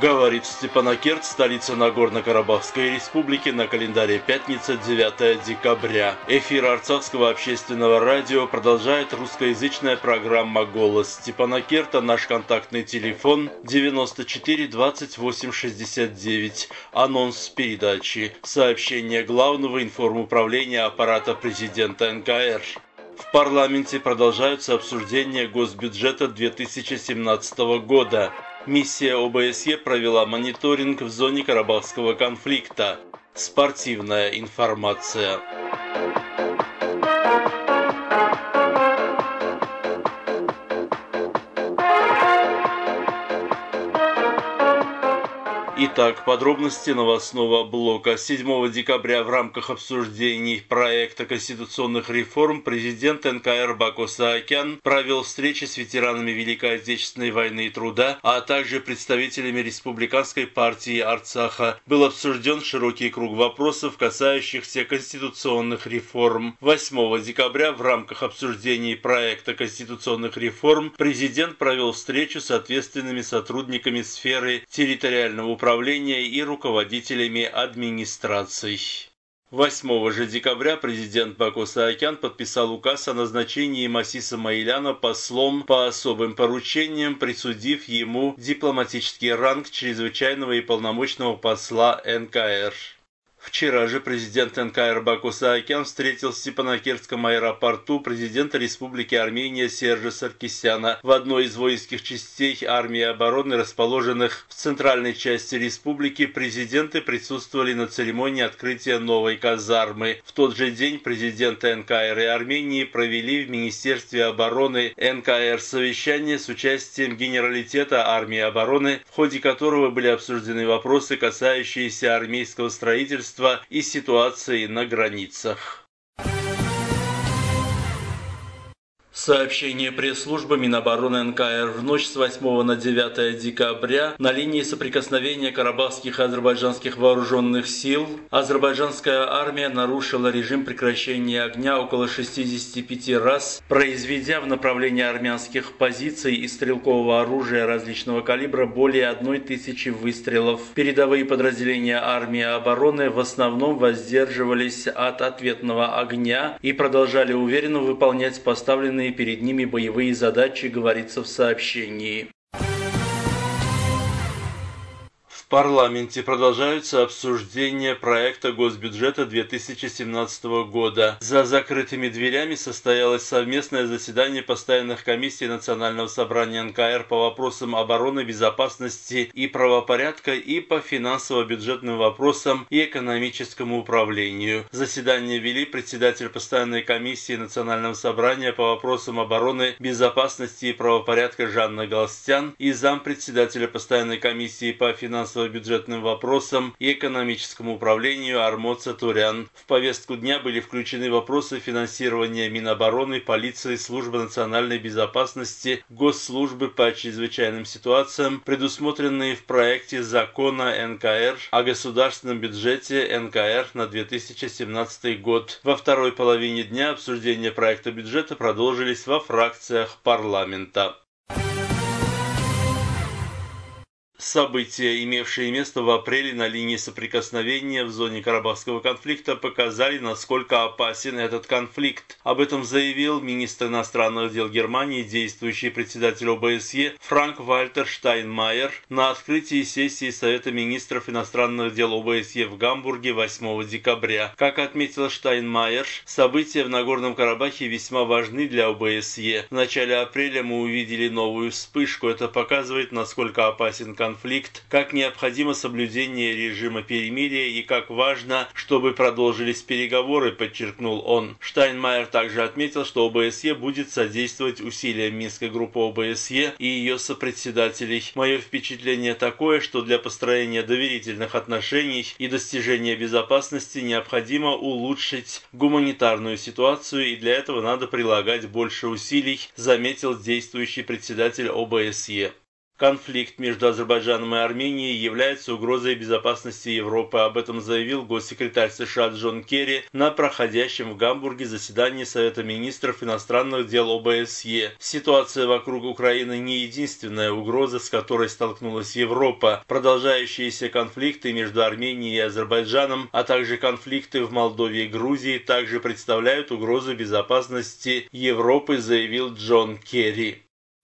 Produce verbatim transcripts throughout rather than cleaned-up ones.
Говорит Степанакерт, столица Нагорно-Карабахской республики, на календаре пятница, девятое декабря. Эфир Арцахского общественного радио продолжает русскоязычная программа «Голос Степанакерта». Наш контактный телефон девяносто четыре двадцать восемь шестьдесят девять. Анонс передачи. Сообщение Главного информуправления аппарата президента эн ка эр. В парламенте продолжаются обсуждения госбюджета две тысячи семнадцатого года. Миссия о бэ эс е провела мониторинг в зоне Карабахского конфликта. Спортивная информация. Итак, подробности новостного блока. седьмого декабря в рамках обсуждений проекта конституционных реформ президент эн ка эр Баку Саакян провел встречи с ветеранами Великой Отечественной войны и труда, а также представителями Республиканской партии Арцаха. Был обсужден широкий круг вопросов, касающихся конституционных реформ. восьмого декабря в рамках обсуждений проекта конституционных реформ президент провел встречу с ответственными сотрудниками сферы территориального управления и руководителями администраций. восьмого же декабря президент Баку Саакян подписал указ о назначении Масиса Маиляна послом по особым поручениям, присудив ему дипломатический ранг чрезвычайного и полномочного посла эн ка эр. Вчера же президент эн ка эр Баку Саакян встретил в Степанакертском аэропорту президента Республики Армения Сержа Саркисяна. В одной из воинских частей армии обороны, расположенных в центральной части республики, президенты присутствовали на церемонии открытия новой казармы. В тот же день президенты эн ка эр и Армении провели в Министерстве обороны эн ка эр совещание с участием генералитета армии обороны, в ходе которого были обсуждены вопросы, касающиеся армейского строительства и ситуации на границах. Сообщение пресс-службы Минобороны эн ка эр: в ночь с восьмого на девятое декабря на линии соприкосновения карабахских и азербайджанских вооруженных сил азербайджанская армия нарушила режим прекращения огня около шестидесяти пяти раз, произведя в направлении армянских позиций и стрелкового оружия различного калибра более одной тысячи выстрелов. Передовые подразделения армии обороны в основном воздерживались от ответного огня и продолжали уверенно выполнять поставленные перед ними боевые задачи, говорится в сообщении. В парламенте продолжаются обсуждения проекта госбюджета две тысячи семнадцатого года. За закрытыми дверями состоялось совместное заседание постоянных комиссий Национального собрания эн ка эр по вопросам обороны, безопасности и правопорядка и по финансово-бюджетным вопросам и экономическому управлению. Заседание вели председатель постоянной комиссии Национального собрания по вопросам обороны, безопасности и правопорядка Жанна Галстян и зампредседателя постоянной комиссии по финансово бюджетным вопросам и экономическому управлению Армод Сатурян. В повестку дня были включены вопросы финансирования Минобороны, полиции, службы национальной безопасности, госслужбы по чрезвычайным ситуациям, предусмотренные в проекте закона эн ка эр о государственном бюджете эн ка эр на две тысячи семнадцатый год. Во второй половине дня обсуждения проекта бюджета продолжились во фракциях парламента. События, имевшие место в апреле на линии соприкосновения в зоне Карабахского конфликта, показали, насколько опасен этот конфликт. Об этом заявил министр иностранных дел Германии, действующий председатель о бэ эс е Франк-Вальтер Штайнмайер на открытии сессии Совета министров иностранных дел о бэ эс е в Гамбурге восьмого декабря. Как отметил Штайнмайер, события в Нагорном Карабахе весьма важны для о бэ эс е. В начале апреля мы увидели новую вспышку. Это показывает, насколько опасен конфликт. конфликт, как необходимо соблюдение режима перемирия и как важно, чтобы продолжились переговоры, подчеркнул он. Штайнмайер также отметил, что о бэ эс е будет содействовать усилиям Минской группы о бэ эс е и ее сопредседателей. Мое впечатление такое, что для построения доверительных отношений и достижения безопасности необходимо улучшить гуманитарную ситуацию, и для этого надо прилагать больше усилий, заметил действующий председатель о бэ эс е. Конфликт между Азербайджаном и Арменией является угрозой безопасности Европы. Об этом заявил госсекретарь США Джон Керри на проходящем в Гамбурге заседании Совета министров иностранных дел О Бэ С Е. Ситуация вокруг Украины не единственная угроза, с которой столкнулась Европа. Продолжающиеся конфликты между Арменией и Азербайджаном, а также конфликты в Молдове и Грузии также представляют угрозу безопасности Европы, заявил Джон Керри.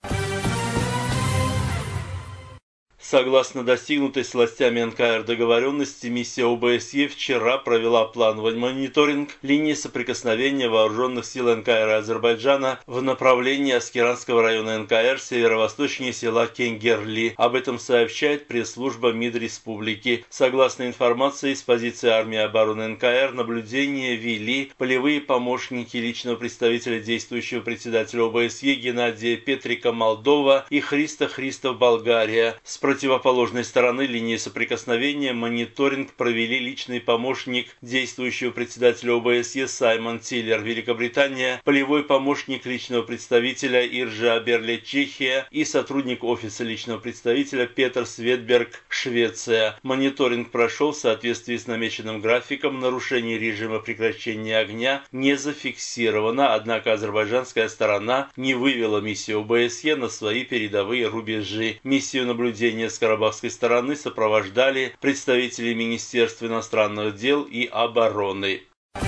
Согласно достигнутой с властями Эн Ка Эр договоренности, миссия О Бэ С Е вчера провела плановый мониторинг линии соприкосновения вооруженных сил Эн Ка Эр и Азербайджана в направлении Аскеранского района Эн Ка Эр, северо-восточнее села Кенгерли. Об этом сообщает пресс-служба МИД республики. Согласно информации из позиции армии обороны Эн Ка Эр, наблюдение вели полевые помощники личного представителя действующего председателя О Бэ С Е Геннадия Петрика Молдова и Христа Христов Болгария. С противоположной стороны линии соприкосновения мониторинг провели личный помощник действующего председателя О Бэ С Е Саймон Тиллер, Великобритания, полевой помощник личного представителя Иржа Аберле, Чехия, и сотрудник офиса личного представителя Петер Светберг, Швеция. Мониторинг прошел в соответствии с намеченным графиком, нарушение режима прекращения огня не зафиксировано, однако азербайджанская сторона не вывела миссию О Бэ С Е на свои передовые рубежи. Миссию наблюдения с карабахской стороны сопровождали представители Министерства иностранных дел и обороны.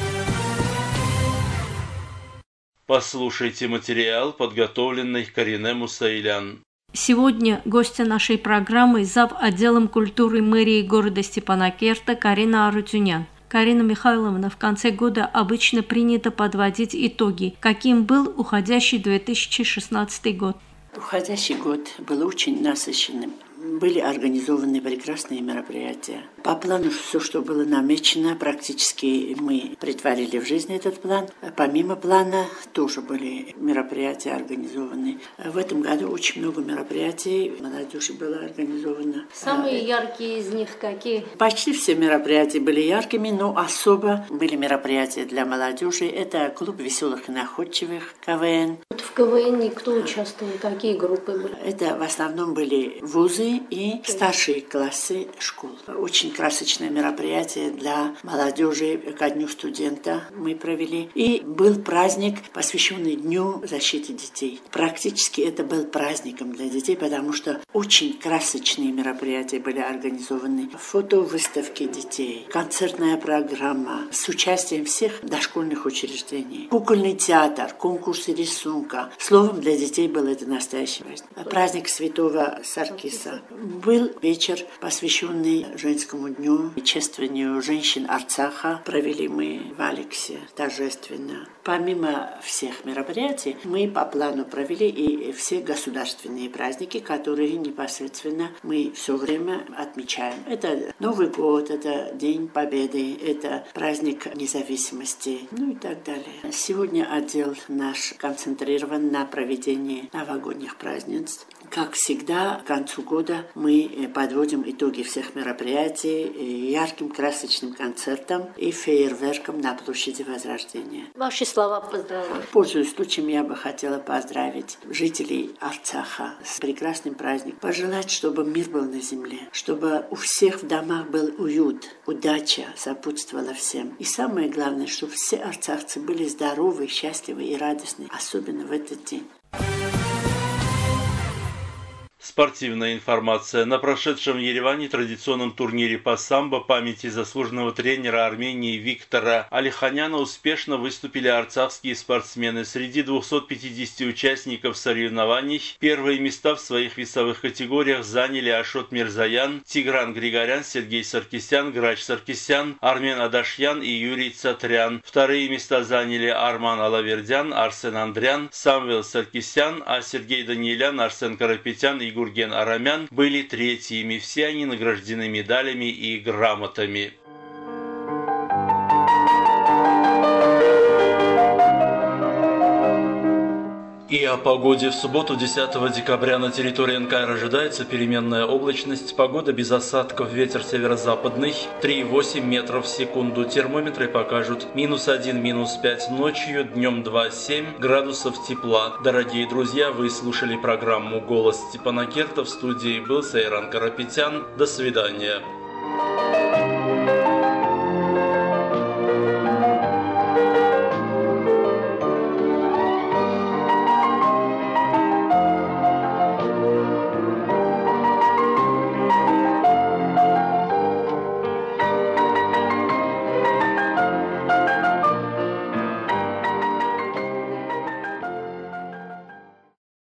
Послушайте материал, подготовленный Карине Мусаилян. Сегодня гостья нашей программы зав. Отделом культуры мэрии города Степанакерта Карина Арутюнян. Карина Михайловна, в конце года обычно принято подводить итоги. Каким был уходящий две тысячи шестнадцатый год? Уходящий год был очень насыщенным. Были организованы прекрасные мероприятия. По плану все, что было намечено, практически мы претворили в жизнь этот план. Помимо плана тоже были мероприятия организованы. В этом году очень много мероприятий молодежи было организовано. Самые яркие из них какие? Почти все мероприятия были яркими, но особо были мероприятия для молодежи. Это клуб веселых и находчивых, Ка Вэ Эн. В Ка Вэ Эн кто участвовал? Какие группы были? Это в основном были вузы и старшие классы школ. Очень красочное мероприятие для молодежи ко Дню студента мы провели. И был праздник, посвященный Дню защиты детей. Практически это был праздником для детей, потому что очень красочные мероприятия были организованы. Фотовыставки детей, концертная программа с участием всех дошкольных учреждений, кукольный театр, конкурсы рисунка. Словом, для детей был это настоящий праздник. Праздник Святого Саркиса. Был вечер, посвященный женскому дню и чествованию женщин Арцаха. Провели мы в Алексе торжественно. Помимо всех мероприятий, мы по плану провели и все государственные праздники, которые непосредственно мы все время отмечаем. Это Новый год, это День Победы, это праздник независимости, ну и так далее. Сегодня отдел наш концентрирован на проведении новогодних празднеств. Как всегда, к концу года мы подводим итоги всех мероприятий ярким красочным концертом и фейерверком на площади Возрождения. Ваши слова поздравления. Пользуясь случаем, я бы хотела поздравить жителей Арцаха с прекрасным праздником. Пожелать, чтобы мир был на земле, чтобы у всех в домах был уют, удача сопутствовала всем. И самое главное, чтобы все арцахцы были здоровы, счастливы и радостны, особенно в этот день. Спортивная информация. На прошедшем в Ереване традиционном турнире по самбо памяти заслуженного тренера Армении Виктора Алиханяна успешно выступили арцахские спортсмены. Среди двухсот пятидесяти участников соревнований первые места в своих весовых категориях заняли Ашот Мирзаян, Тигран Григорян, Сергей Саркисян, Грач Саркисян, Армен Адашьян и Юрий Цатрян. Вторые места заняли Арман Алавердян, Арсен Андрян, Самвел Саркисян, а Сергей Даниэлян, Арсен Карапетян и Гурген Арамян были третьими. Все они награждены медалями и грамотами. И о погоде. В субботу, десятого декабря, на территории эн ка эр ожидается переменная облачность. Погода без осадков, ветер северо-западный три и восемь метров в секунду. Термометры покажут минус один, минус пять ночью, днем два и семь градусов тепла. Дорогие друзья, вы слушали программу «Голос Степана Керта». В студии был Сайран Карапетян. До свидания.